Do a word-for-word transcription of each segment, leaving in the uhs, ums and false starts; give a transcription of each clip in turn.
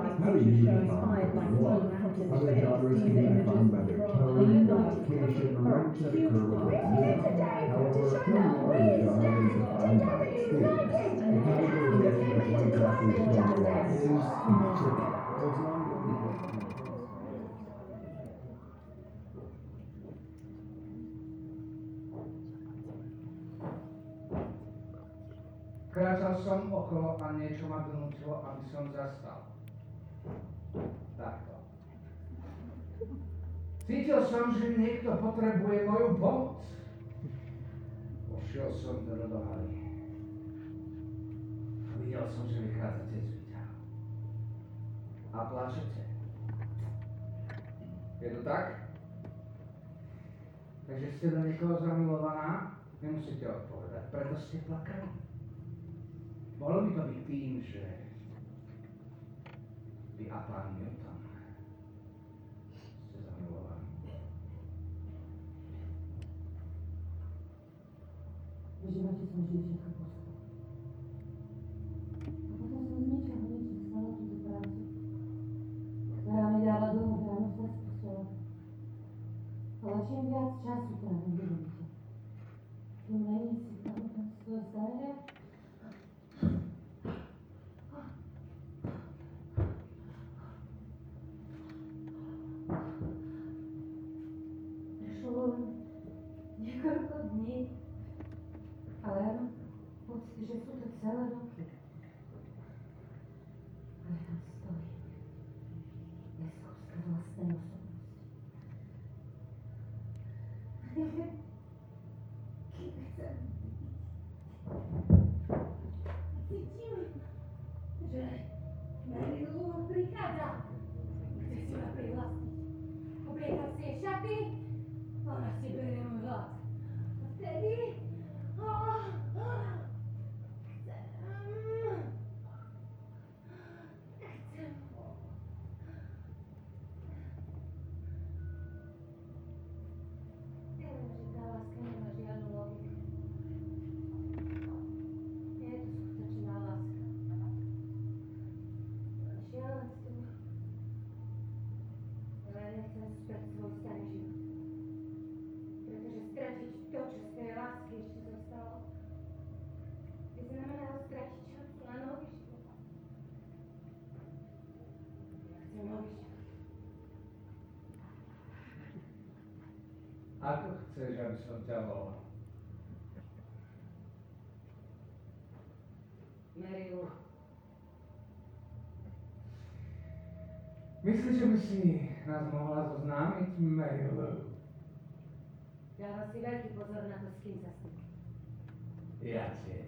How do you define love? Other genres can be defined by their tone, their location, or right to occur within the music. However, film noir is a genre that is defined by its themes. The categorization of what exactly film noir is can be tricky. There's an ongoing question. Kráčal som okolo a niečo ma donútilo, aby som zastal. Takto. Cítil som, že niekto potrebuje moju pomoc. Pošiel som teda do haly. A videl som, že vychádzate z výťahu. A plačete. Je to tak? Takže ste do niekoho zamilovaná? Nemusíte odpovedať, preto ste plakali. Mohlo by to byť tým, že vy a pán Newton ste zamilovaní. V živote som vždy všetko poslal. A potom som z ničoho nič dostala túto prácu, ktorá mi dáva dlho ráno sa spustila. Ale čím viac času trávim v živote, tým menej si pamätám svoje staré. Prešlo len niekoľko dní, ale ja mám pocit, že sú to celé roky. Ale tam stojí leskovská vlastnej osobnosti. Neviem, kým chcem byť. Cítim, že Marilu prichádza. Chce si ma privlastniť. Oblieka si jej šaty, ona si berie môj hlas. A vtedy... Oh, oh, chcem... Chcem... Ja viem, že tá láska nemá žiadnu logiku. Nie je to skutočná láska. Šialenstvo. Ale ja nechcem späť svoj starý život. Pretože stratiť to, čo z tej lásky ešte zostalo, by znamenalo stratiť šancu na nový život. Ja chcem nový život. Ako chceš, aby som ťa volal? Marilu. Myslíš, že by si nás mohla zoznámiť, Marilu? Dáva si veľký pozor na to, s kým sa stýka. Ja tiež.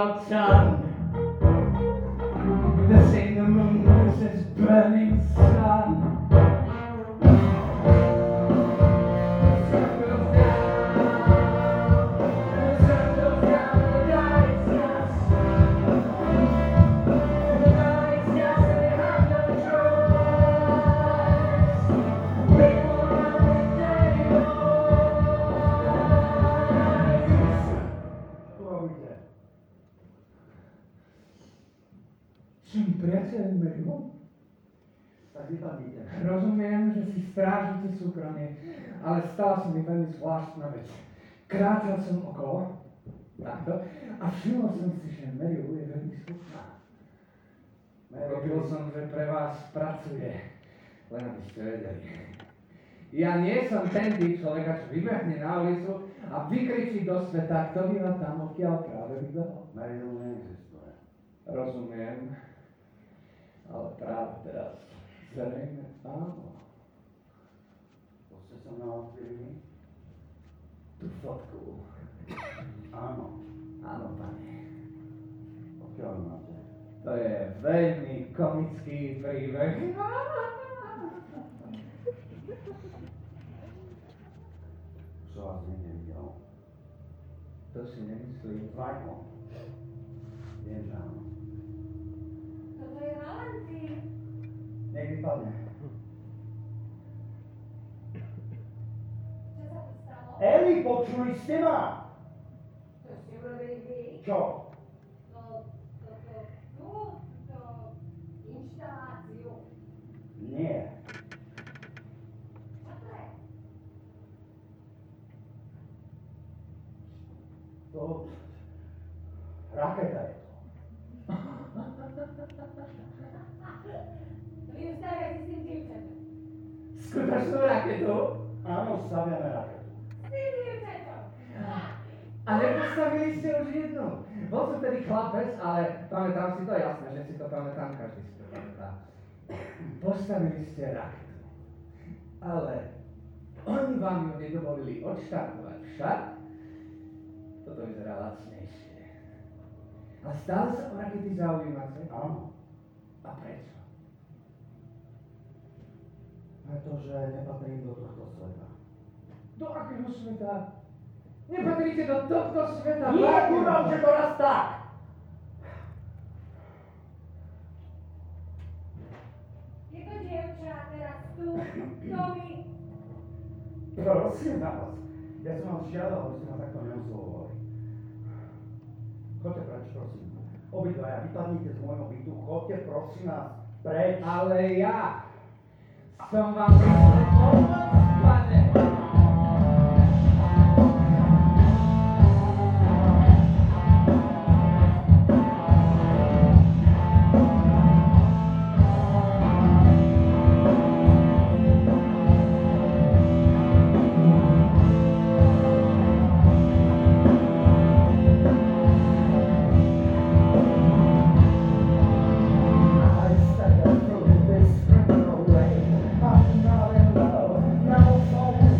not done. This ain't the moon, this is burning sun. Čím priateľ Merivom? Tak vypadnite. Rozumiem, že si strážite súkromie, ale stala sa mi veľmi zvláštna vec. Kráčal som okolo, takto, a všimol som si, že Meriu je veľmi smutná. Robil som, že pre vás pracuje, len aby ste vedeli. Ja nie som ten typ človeka, čo vybehne na ulicu a vykričí do sveta, kto býva tam, odkiaľ práve vybehol. Meriu neexistuje. Rozumiem. Ale práve teraz zrejme áno. To ste sa mňa odpili? Tú fotku. Áno. Áno, pane. Odkiaľ máte? To je veľmi komický príbeh. Už som vás nikde videl. To si nemyslím. Vajko. Viem, že áno. Toto je Valentín. Nech vypadne. Čo sa tu stalo? Eli, počuli ste ma? To ste urobili vy? Čo? No, toto, tu, to inštaláciu. Nie. Čo to je? To... Raketa je to. Vy ju staviate s tým dievčatom. Skutočnú raketu? Áno, staviame raketu. S tým dievčatom. A nepostavili ste už jednu. Bol som tedy chlapec, ale pamätám si to jasné, že si to pamätám, každý si to pamätá. Postavili ste raketu. Ale oni vám ju nedovolili odštartovať však. Toto vyzerá lacnejšie. A stále sa o rakety zaujímate? Áno. A prečo? Pretože nepatrím do tohto sveta. Do akého sveta? Nepatríte do tohto sveta? Nie, kurva, že to raz tak! Je to dievča teraz tu, Tomi. Prosím vás, ja som vám žiadal, aby ste ma takto neoslovovali. Choďte preč, prosím. Obidvaja, vypadnite z môjho bytu, choďte prosím vás preč. Ale ja som vám prišiel pomôcť, pane. I stagger through this criminal way. I'm not in love, no soul.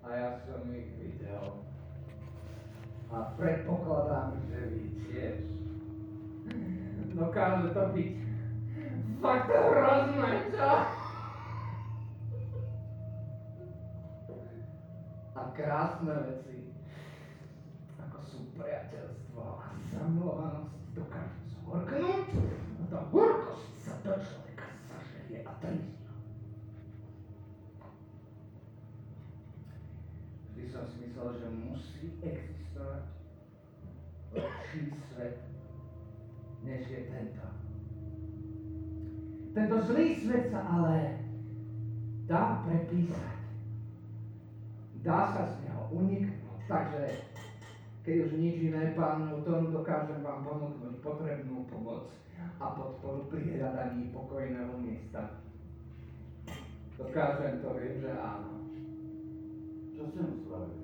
A ja som ich videl. A predpokladám, že vy tiež. Dokáže to byť fakt hrozné, čo? A krásne veci, ako sú priateľstvo a zamilovanosť, dokážu zhorknúť a tá horkosť sa do človeka zažerie a trízne. Vždy som si myslel, že musí existovať lepší svet, než je tento. Tento zlý svet sa ale dá prepísať. Dá sa z neho uniknúť, takže keď už nič iné, pán Newton, dokážem vám ponúknuť potrebnú pomoc a podporu pri hľadaní pokojného miesta. Dokážem to, viem, že áno. Čo ste mu spravili?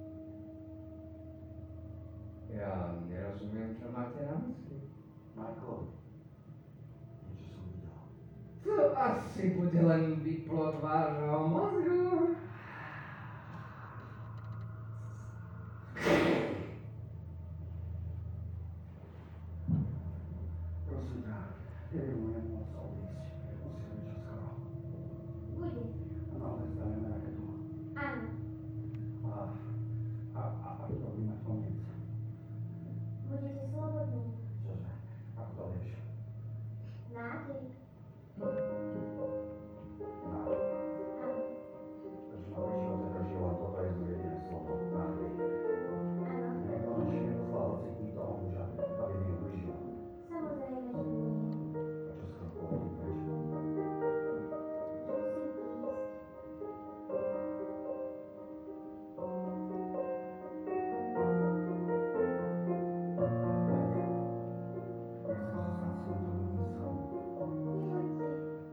Ja nerozumiem, čo máte na mysli. Michael, niečo som videl. To asi bude len výplod vášho mozgu. Prosím ťa, jemu nemôcť odísť. Musíme byť čoskoro. Bude. A naozaj stavíme raketu. Áno. A, a, a ako to budeme koniec? Budete slobodní. Čože? Ako to vieš? Nádej. Na. Áno. Takže na môj život drží len toto jedno jediné slovo. Nádej. Áno. Nekonečne neposlal hociký toho muža, aby mi ubližil. Samozrejme, že nie. A čo skoro pôvodím preč? Že musím ísť. Nechcem zostať s týmto ľudím sám. Nechoďte.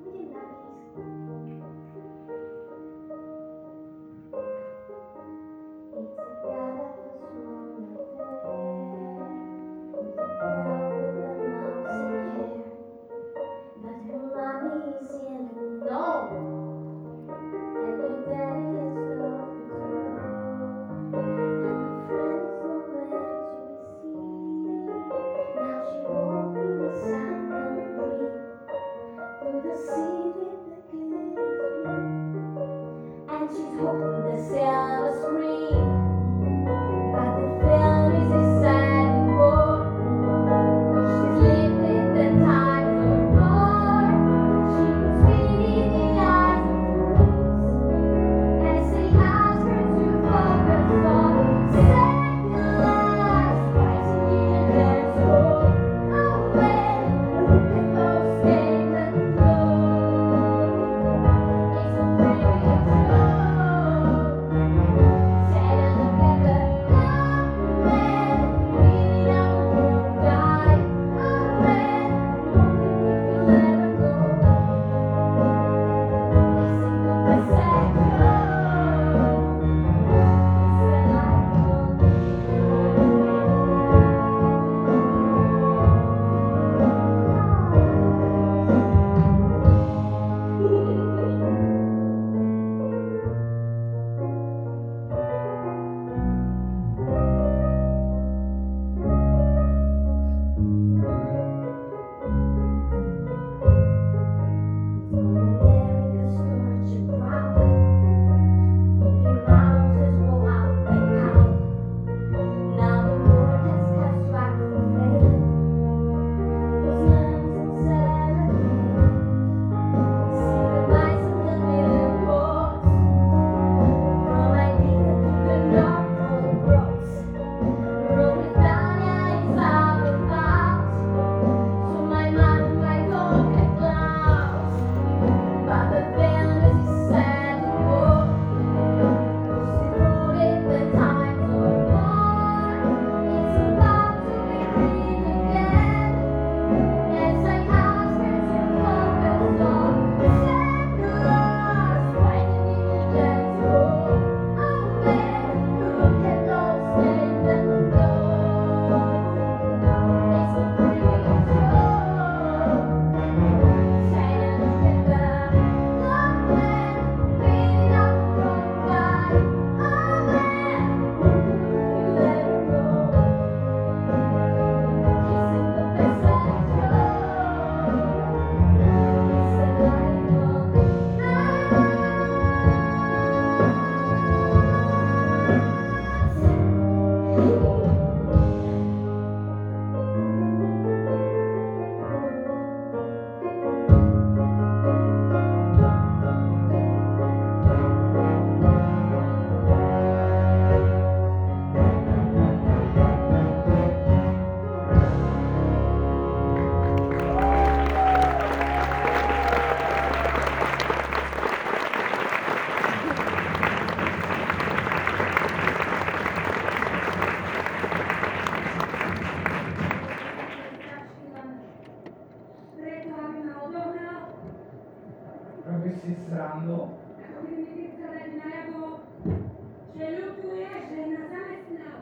Robíš si srandu? Ako keby mi ty chcel dať najavo, že ľutuješ, že nás zamestnal.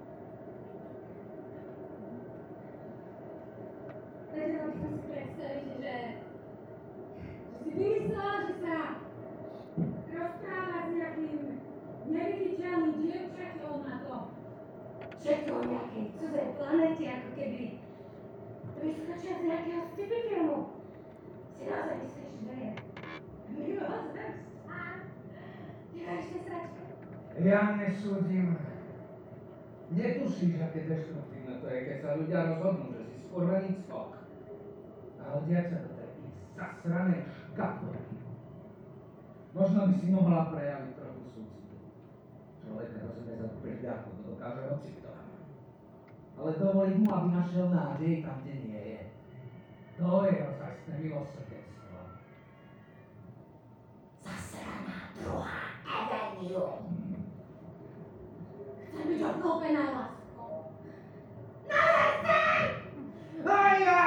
Vedela by som si predstaviť, že, že si vymyslela, že sa rozpráva s nejakým neviditeľným dievčaťom na to všetko o nejakej cudzej planete, ako keby vyskočia z nejakého sci-fi filmu. Si naozaj myslíš, že je mimozemšťan? Ty máš tie sračky? Ja nesúdim. Netušíš, aké deštruktívne to je, keď sa ľudia rozhodnú, že si skurvený cvok a hodia ťa do tej zasranej škatulky. Možno by si mohla prejaviť trochu súcitu. Človek rozumie za tú prihľadku, to dokáže hocikto. Ale dovoliť mu, aby našiel nádej tam, kde nie je. To je ozajstné milosrdenstvo. Zasraná druhá Avenue. Chcem byť obklopená láskou. Najviacej! Aj ja!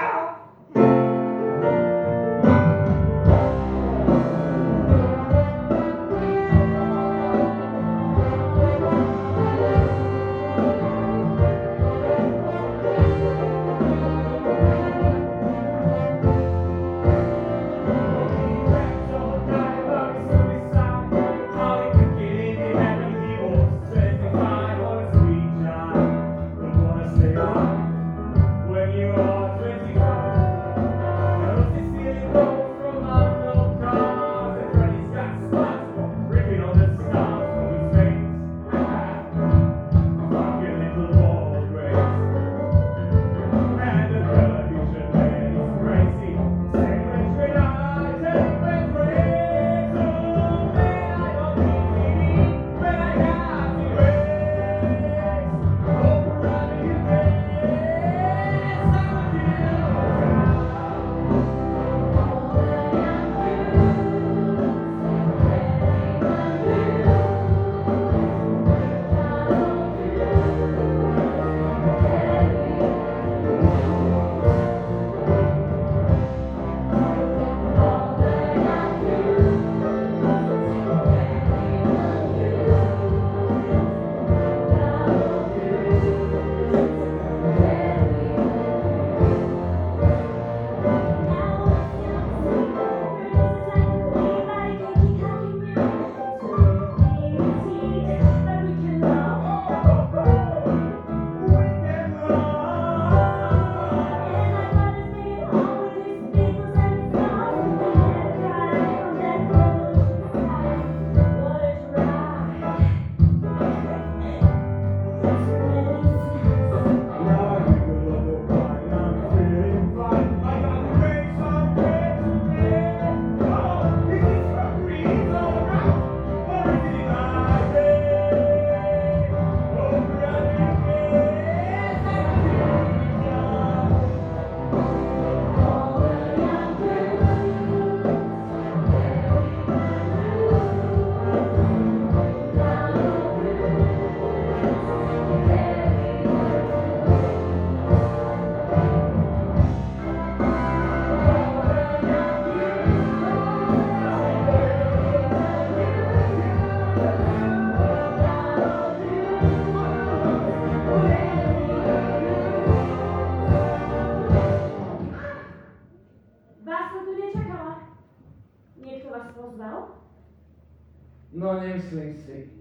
No nemyslím si.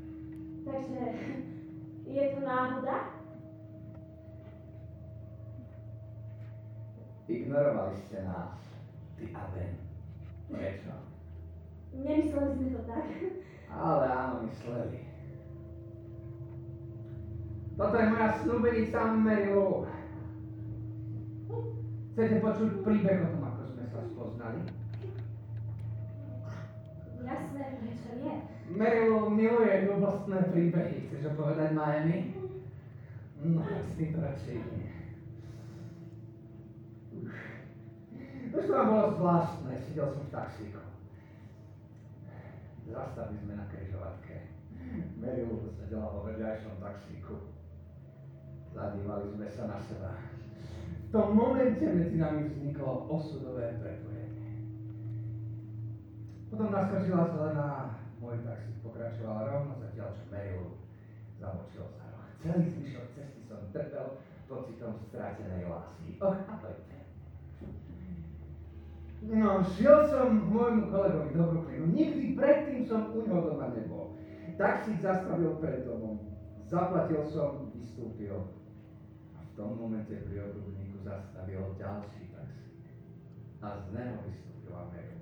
Takže je to náhoda? Ignorovali ste nás, ty a Ben. Prečo? Nemysleli sme to tak. Ale áno, mysleli. Toto je moja snúbenica Mary Lou. Chcete počuť príbeh o tom, ako sme sa spoznali? Jasné, prečo nie? Mary Lou miluje ľubostné príbehy. Chceš ho povedať, Miami? No, tak s tým to radšej nie. Už to vám bolo zvláštne, sedel som v taxíku. Zastavili sme na križovatke. Mary Lou sedela vo vedľajšom taxíku. Zadívali sme sa na seba. V tom momente medzi nami vzniklo osudové prepojenie. Potom naskočila zelená, môj taxík pokračoval rovno zatiaľ, čo Meryl zamočil za roh. Celý zvyšok cesty som trpel pocitom stratenej lásky. Och, ahojte. No, šiel som k môjmu kolegovi do Brooklynu. Nikdy predtým som u ňoho doma nebol. Taxík zastavil pred domom. Zaplatil som, vystúpil. A v tom momente pri obrubníku zastavil ďalší taxík. A z neho vystúpila Meryl.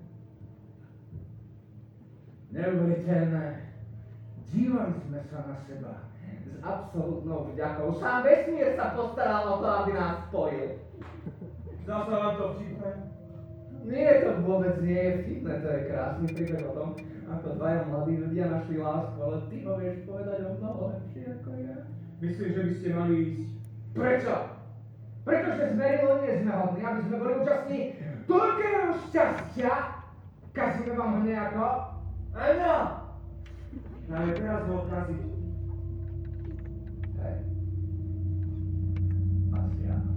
Neuveriteľné. Dívali sme sa na seba s absolútnou vďakou. Sám vesmír sa postaral o to, aby nás spojil. Zdá sa vám to vtipné? Nie, to vôbec nie je vtipné, to je krásny príbeh o tom, ako dvaja mladí ľudia našli lásku, ale ty ho vieš povedať o mnoho lepšie ako ja. Myslím, že by ste mali ísť. Prečo? Pretože s Merylou nie sme hodní, aby sme boli účastní toľkého šťastia. Kazíme vám ho nejako? Áno! Máme teraz ho odkaziť. Hej. Asi áno.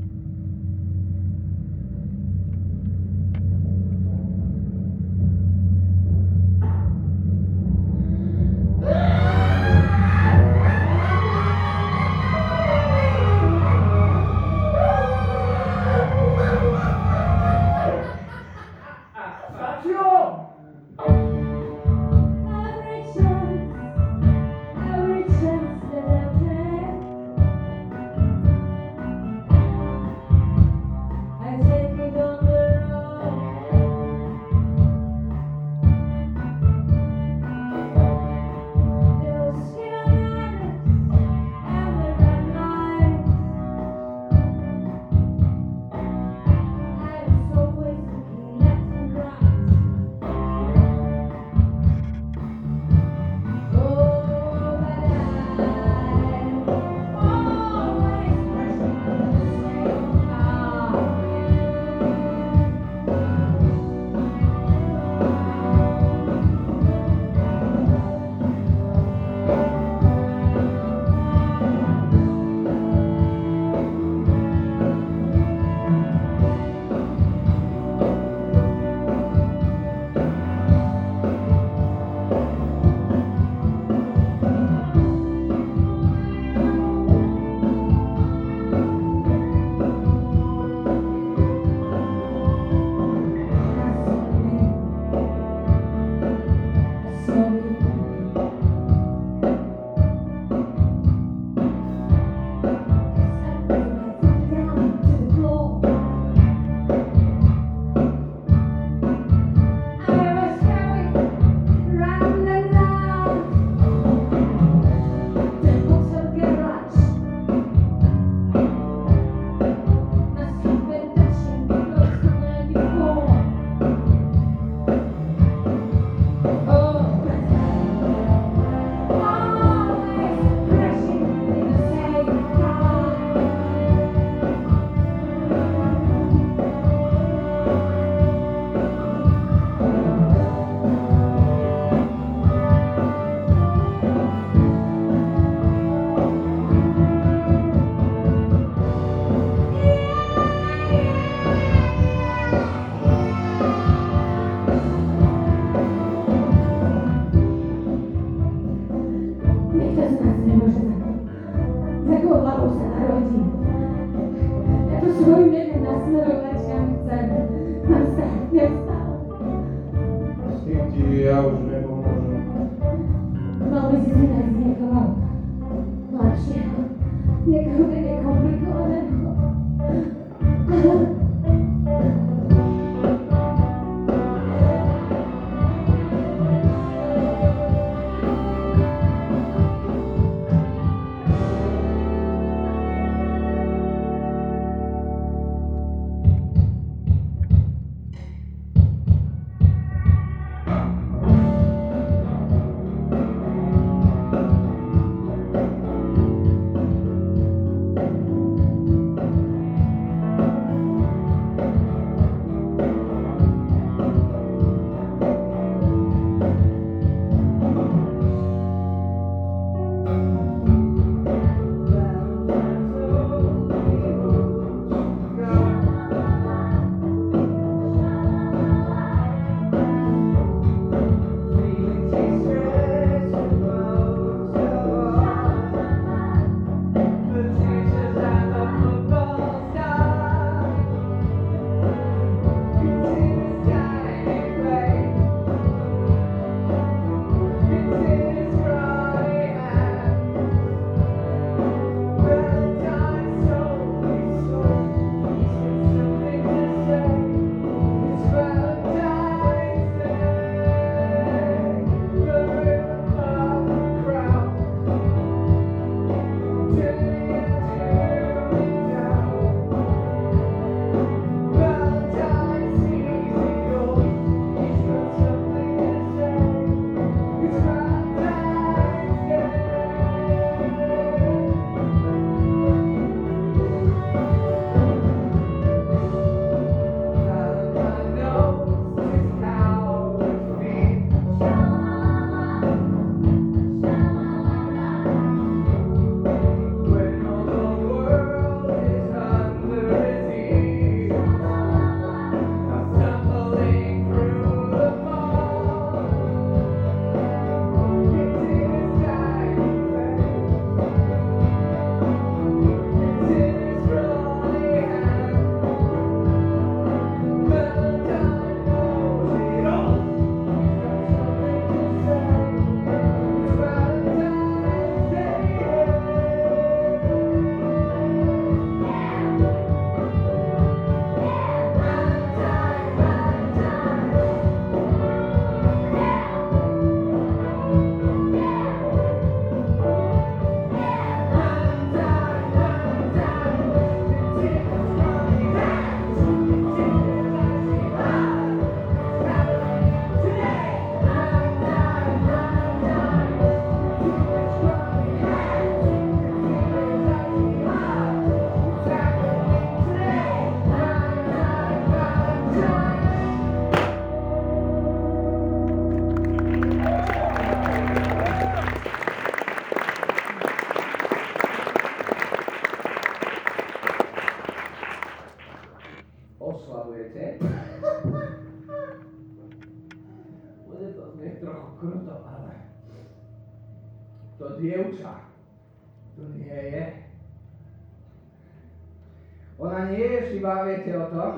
Every chance, every chance that I can. kruto, ale to dievča tu nie je. Ona nie je živá, viete o tom?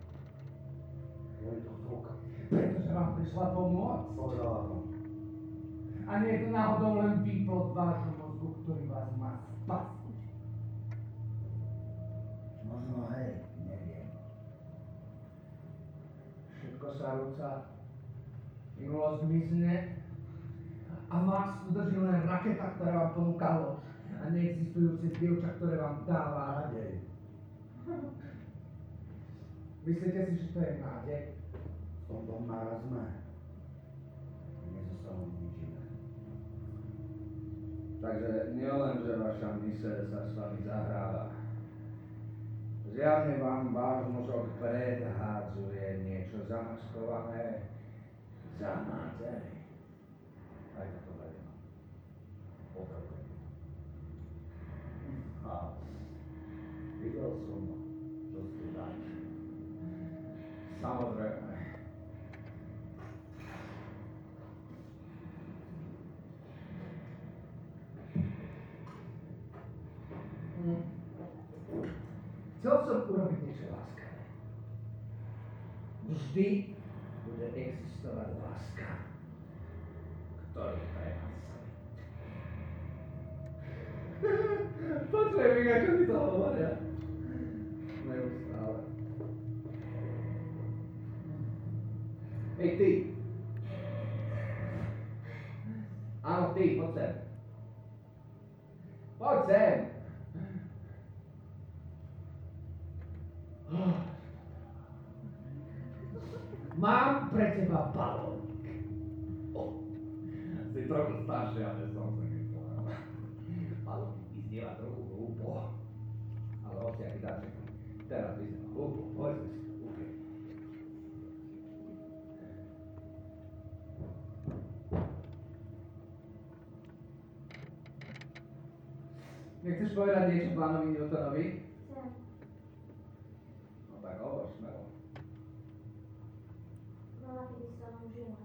Je to zvuk. Pretože vám prišla pomôcť. Povedala to. A nie je to náhodou len výplod vášho mozgu, ktorý vás má spasiť. Možno hej, neviem. Všetko sa rúca, minulosť mizne a vás udrží len raketa, ktorá vám ponúka loď a neexistujúce dievča, ktoré vám dáva Nádej. Myslíte si, že to je nádej? V tomto marazme nezostalo nič iné. Takže nielen, že vaša myseľ sa s vami zahráva. Zjavne vám váš mozog predhádzuje niečo zamaskované za nádej. Aj to to vedem. Opravdu. A videl som, čo ste dali. Samozrejme. Hm. Chcel som urobiť niečo láskavé. Vždy bude existovať láska, ktorú prenasleduje. Počujem, ako mi to hovoria. Neustále. Hej, ty. Áno, ty, poď sem. Poď sem. Mám pre teba balónik. Oh, si trochu staršia, než som si myslel. Balónik vyznieva trochu hlúpo. Ale odtiaľ dáček. Teraz vyznieva hlúpo. Poďme si to úplne. Nechceš povedať niečo pánovi Newtonovi? Chcem. No tak hovor, smelo. Bola kedy som žila.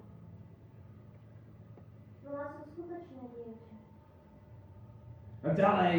Bola som skutočné dievča. A ďalej!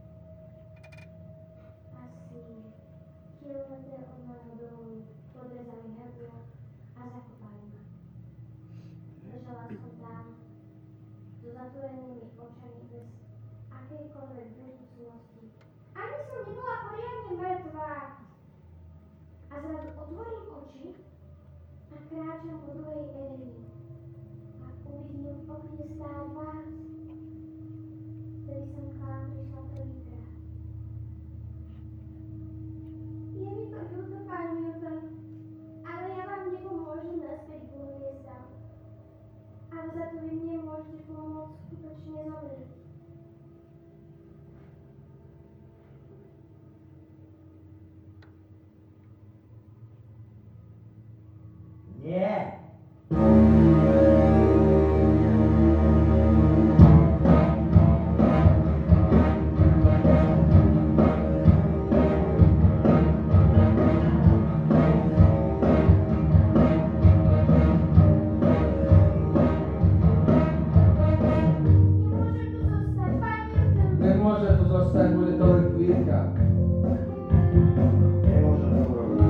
Asi kilometr od môjho domu podrezali hrdla a zakopali ma. Ležala som tam so zatvorenými očami bez akejkoľvek budúcnosti. Ani som nebola poriadne mŕtvá. A zrazu otvorím oči a kráčam po druhej Evelyn. A uvidím v okne stáť vás. Vtedy som k vám prišla prvýkrát. Je mi to ľúto, pán Newton, ale ja vám nepomôžem naspäť k hviezdám. Ale za to vy mne môžete pomôcť skutočne zomrieť. Nie! Nemôže tu zostať, bude to len chvíľka. Nemôžem to urobiť.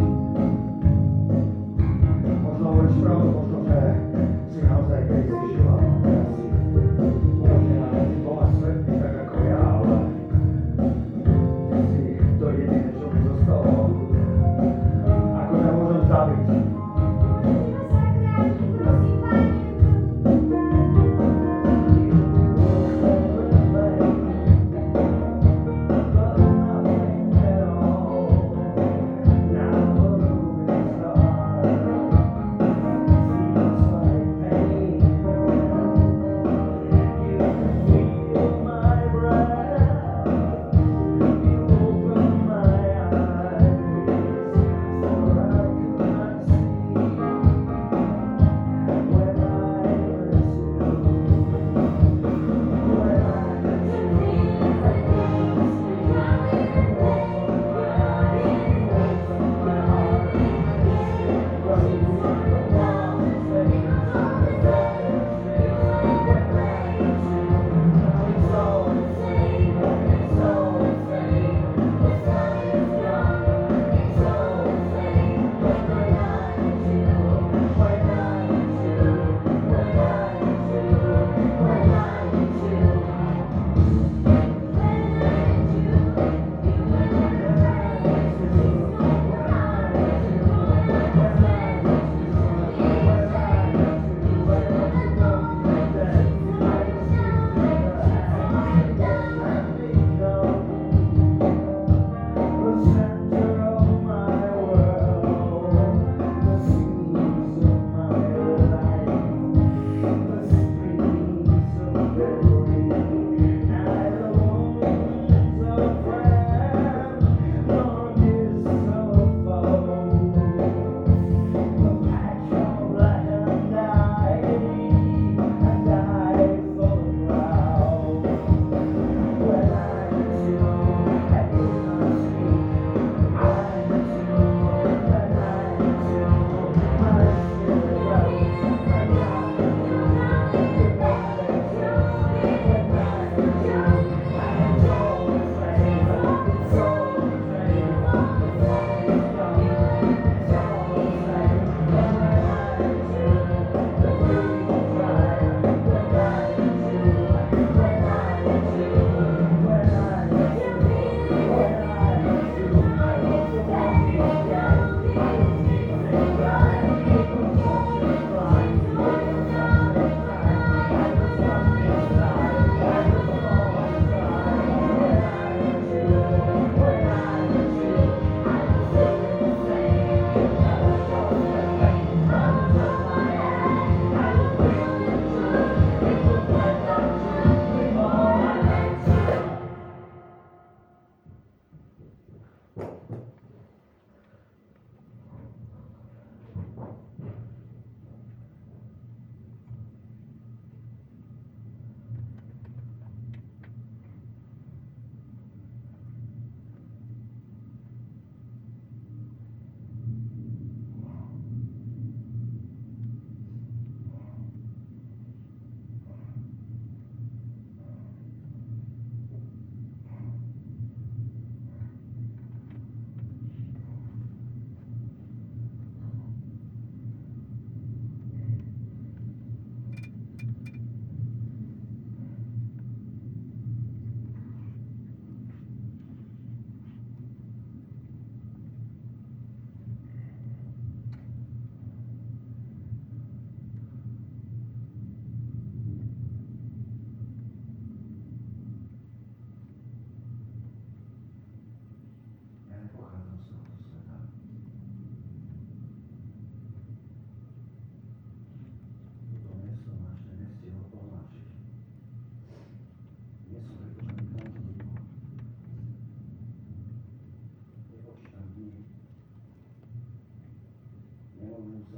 Možno hovoríš pravdu, možno, že si naozaj kedy si žila. Ja si umožnená medzi dvoma svetmi, tak ako ja, ale ty si to jediné, čo mi zostalo. Ako ťa môžem zabiť? Prosím, pán Newton. Now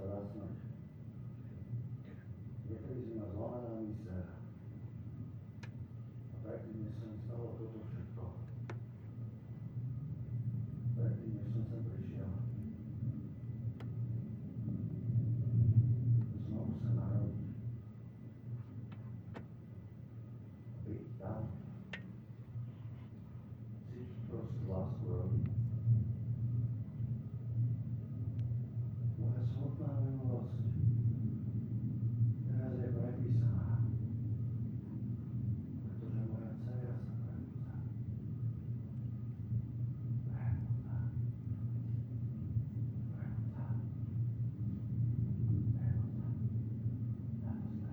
zrasnúť. Niekedy si ma zlomená myseľ. A predtým, než sa mi stalo toto všetko, predtým, než som sem prišiel, znovu sa narodiť. Byť tam. Cítiť prostú lásku rodiny. Moja smutná minulosť teraz je prepísaná, pretože moja dcera sa prebudza. Prebudza. Prebudza. Prebudza. Prebudza.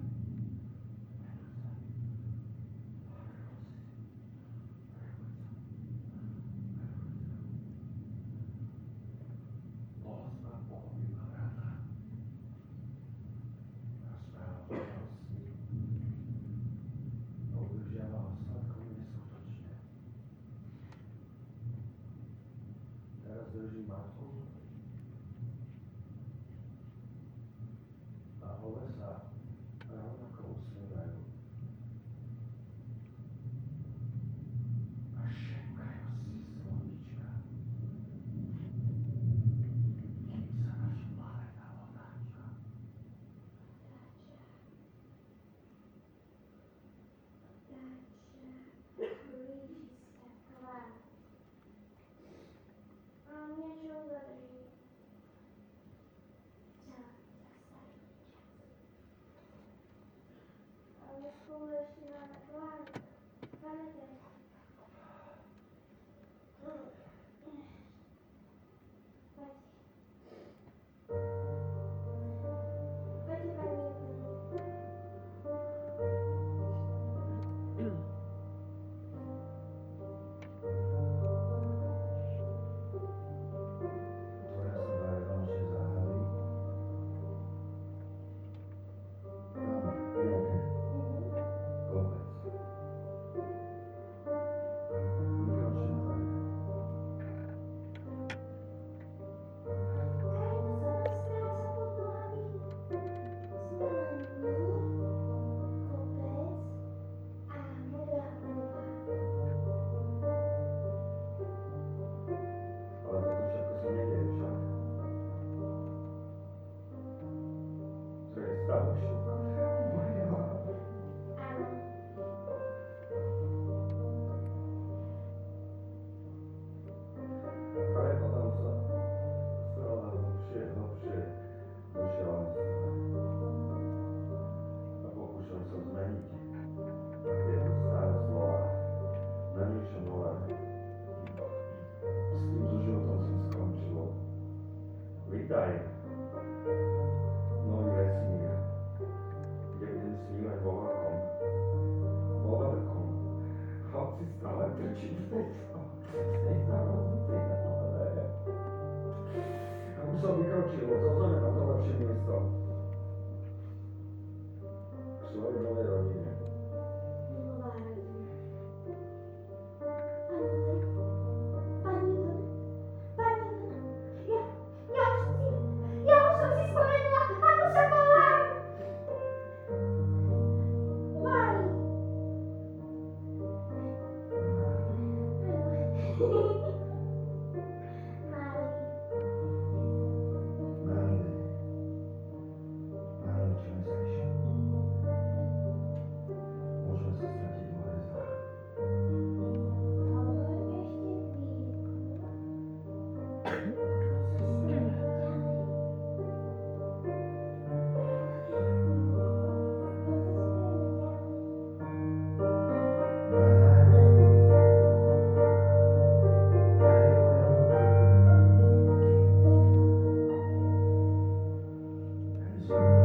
Bolestná pochopila vrata. Rozprávala sa o sní. Udržiavala sladkom neskutočne. Teraz drží matku. A obe sa rovnako usmievajú. A šepkajú si slovíčka. Kým sa naša planéta otáča. Otvoria sa dve vedľajšie záhrady. Tam nejaké kopec. Výkročné dvere. Ale toto všetko sa nedieje však. To je stále všetko. Prepadám sa stále hlbšie, hlbšie do šialenstva. A pokúšam sa zmeniť tieto staré slova na niečo nové. S týmto životom som skončil. Vítaj. Nový vesmír, kde budem snívať vo veľkom. Vo veľkom. Hoci stále trčím v tejto, v tejto rozutej náhle. A už som vykročil zo zeme na to lepšie miesto. K svojej novej rodine. Marley. Marley, čo myslíš? Môžeme sa stratiť v hviezdah. Marley.